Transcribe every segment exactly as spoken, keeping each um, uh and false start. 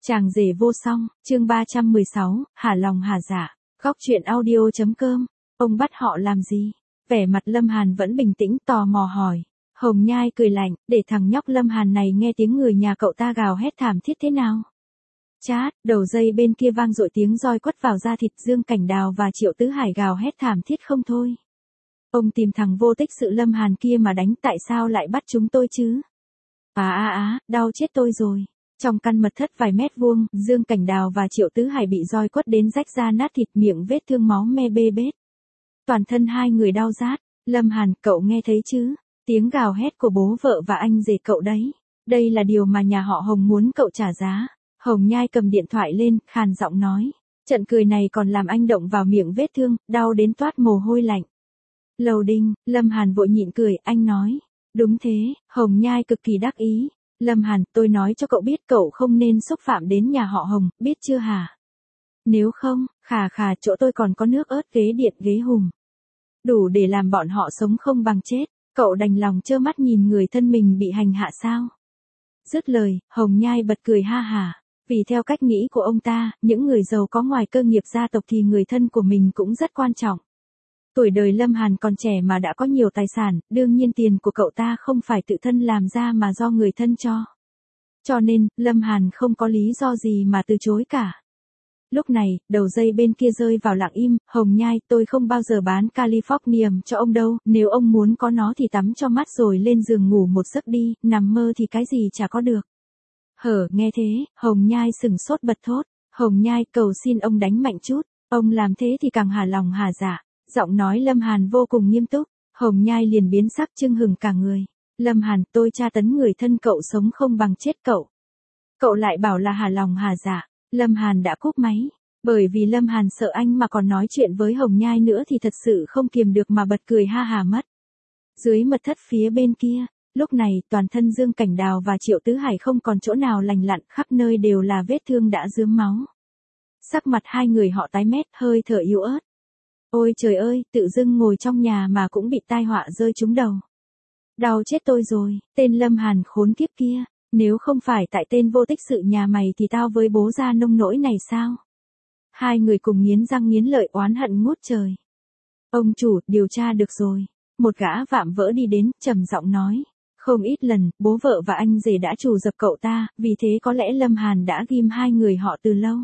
Chàng rể vô song, chương ba trăm mười sáu, hả lòng hả dạ, góc chuyện audio.com, ông bắt họ làm gì? Vẻ mặt Lâm Hàn vẫn bình tĩnh tò mò hỏi. Hồng Nhai cười lạnh, để thằng nhóc Lâm Hàn này nghe tiếng người nhà cậu ta gào hét thảm thiết thế nào. Chát, đầu dây bên kia vang dội tiếng roi quất vào da thịt. Dương Cảnh Đào và Triệu Tứ Hải gào hét thảm thiết không thôi. Ông tìm thằng vô tích sự Lâm Hàn kia mà đánh, tại sao lại bắt chúng tôi chứ? Á á á, đau chết tôi rồi. Trong căn mật thất vài mét vuông, Dương Cảnh Đào và Triệu Tứ Hải bị roi quất đến rách da nát thịt, miệng vết thương máu me bê bết. Toàn thân hai người đau rát. Lâm Hàn, cậu nghe thấy chứ? Tiếng gào hét của bố vợ và anh rể cậu đấy. Đây là điều mà nhà họ Hồng muốn cậu trả giá. Hồng Nhai cầm điện thoại lên, khàn giọng nói. Trận cười này còn làm anh động vào miệng vết thương, đau đến toát mồ hôi lạnh. Lầu đinh, Lâm Hàn vội nhịn cười, anh nói. Đúng thế, Hồng Nhai cực kỳ đắc ý. Lâm Hàn, tôi nói cho cậu biết cậu không nên xúc phạm đến nhà họ Hồng, biết chưa hả? Nếu không, khà khà, chỗ tôi còn có nước ớt ghế điện ghế hùng. Đủ để làm bọn họ sống không bằng chết. Cậu đành lòng trơ mắt nhìn người thân mình bị hành hạ sao? Dứt lời, Hồng Nhai bật cười ha hả. Vì theo cách nghĩ của ông ta, những người giàu có ngoài cơ nghiệp gia tộc thì người thân của mình cũng rất quan trọng. Tuổi đời Lâm Hàn còn trẻ mà đã có nhiều tài sản, đương nhiên tiền của cậu ta không phải tự thân làm ra mà do người thân cho. Cho nên, Lâm Hàn không có lý do gì mà từ chối cả. Lúc này, đầu dây bên kia rơi vào lặng im. Hồng Nhai, tôi không bao giờ bán Californium cho ông đâu, nếu ông muốn có nó thì tắm cho mát rồi lên giường ngủ một giấc đi, nằm mơ thì cái gì chả có được. Hở, nghe thế, Hồng Nhai sừng sốt bật thốt. Hồng Nhai, cầu xin ông đánh mạnh chút, ông làm thế thì càng hả lòng hả dạ. Giọng nói Lâm Hàn vô cùng nghiêm túc. Hồng Nhai liền biến sắc chưng hừng cả người. Lâm Hàn, tôi tra tấn người thân cậu sống không bằng chết cậu. Cậu lại bảo là hả lòng hả dạ. Lâm Hàn đã cúp máy. Bởi vì Lâm Hàn sợ anh mà còn nói chuyện với Hồng Nhai nữa thì thật sự không kiềm được mà bật cười ha hà mất. Dưới mật thất phía bên kia, lúc này toàn thân Dương Cảnh Đào và Triệu Tứ Hải không còn chỗ nào lành lặn, khắp nơi đều là vết thương đã rướm máu. Sắc mặt hai người họ tái mét, hơi thở yếu ớt. Ôi trời ơi, tự dưng ngồi trong nhà mà cũng bị tai họa rơi trúng đầu. Đau chết tôi rồi, tên Lâm Hàn khốn kiếp kia. Nếu không phải tại tên vô tích sự nhà mày thì tao với bố ra nông nỗi này sao? Hai người cùng nghiến răng nghiến lợi oán hận ngút trời. Ông chủ, điều tra được rồi. Một gã vạm vỡ đi đến, trầm giọng nói. Không ít lần, bố vợ và anh rể đã trù dập cậu ta, vì thế có lẽ Lâm Hàn đã ghim hai người họ từ lâu.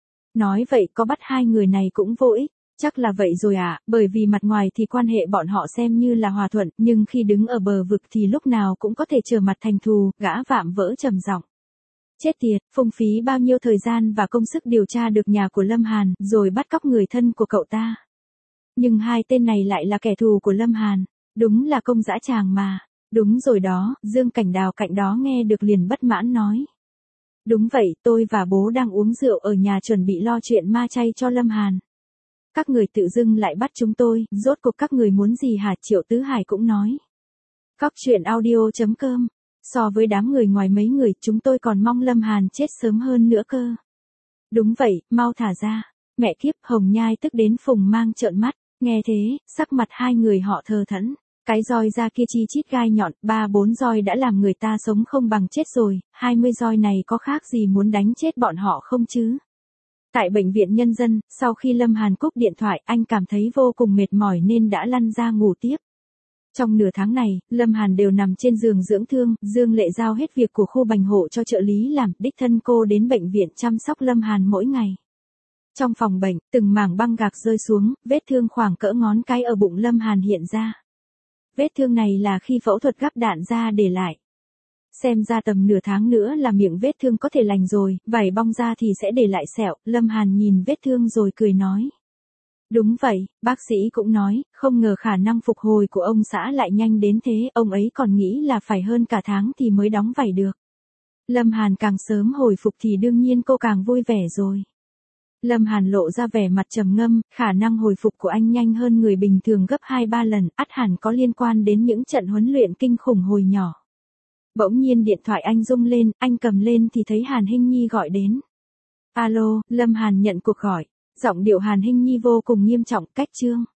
Nói vậy có bắt hai người này cũng vô ích. Chắc là vậy rồi à, bởi vì mặt ngoài thì quan hệ bọn họ xem như là hòa thuận, nhưng khi đứng ở bờ vực thì lúc nào cũng có thể trở mặt thành thù, gã vạm vỡ trầm giọng. Chết tiệt, phung phí bao nhiêu thời gian và công sức điều tra được nhà của Lâm Hàn, rồi bắt cóc người thân của cậu ta. Nhưng hai tên này lại là kẻ thù của Lâm Hàn, đúng là công dã tràng mà. Đúng rồi đó, Dương Cảnh Đào cạnh đó nghe được liền bất mãn nói. Đúng vậy, tôi và bố đang uống rượu ở nhà chuẩn bị lo chuyện ma chay cho Lâm Hàn. Các người tự dưng lại bắt chúng tôi, rốt cuộc các người muốn gì hả? Triệu Tứ Hải cũng nói. Góc chuyện audio.com, so với đám người ngoài mấy người, chúng tôi còn mong Lâm Hàn chết sớm hơn nữa cơ. Đúng vậy, mau thả ra. Mẹ kiếp, Hồng Nhai tức đến phùng mang trợn mắt, nghe thế, sắc mặt hai người họ thờ thẫn. Cái roi ra kia chi chít gai nhọn, ba bốn roi đã làm người ta sống không bằng chết rồi, hai mươi roi này có khác gì muốn đánh chết bọn họ không chứ? Tại bệnh viện nhân dân, sau khi Lâm Hàn cúp điện thoại, anh cảm thấy vô cùng mệt mỏi nên đã lăn ra ngủ tiếp. Trong nửa tháng này, Lâm Hàn đều nằm trên giường dưỡng thương, Dương Lệ giao hết việc của khu bành hộ cho trợ lý làm, đích thân cô đến bệnh viện chăm sóc Lâm Hàn mỗi ngày. Trong phòng bệnh, từng mảng băng gạc rơi xuống, vết thương khoảng cỡ ngón cái ở bụng Lâm Hàn hiện ra. Vết thương này là khi phẫu thuật gắp đạn ra để lại. Xem ra tầm nửa tháng nữa là miệng vết thương có thể lành rồi, vảy bong ra thì sẽ để lại sẹo. Lâm Hàn nhìn vết thương rồi cười nói. Đúng vậy, bác sĩ cũng nói, không ngờ khả năng phục hồi của ông xã lại nhanh đến thế, ông ấy còn nghĩ là phải hơn cả tháng thì mới đóng vảy được. Lâm Hàn càng sớm hồi phục thì đương nhiên cô càng vui vẻ rồi. Lâm Hàn lộ ra vẻ mặt trầm ngâm, khả năng hồi phục của anh nhanh hơn người bình thường gấp hai ba lần, ắt hẳn có liên quan đến những trận huấn luyện kinh khủng hồi nhỏ. Bỗng nhiên điện thoại anh rung lên, anh cầm lên thì thấy Hàn Hinh Nhi gọi đến. Alo, Lâm Hàn nhận cuộc gọi. Giọng điệu Hàn Hinh Nhi vô cùng nghiêm trọng, cách Trương.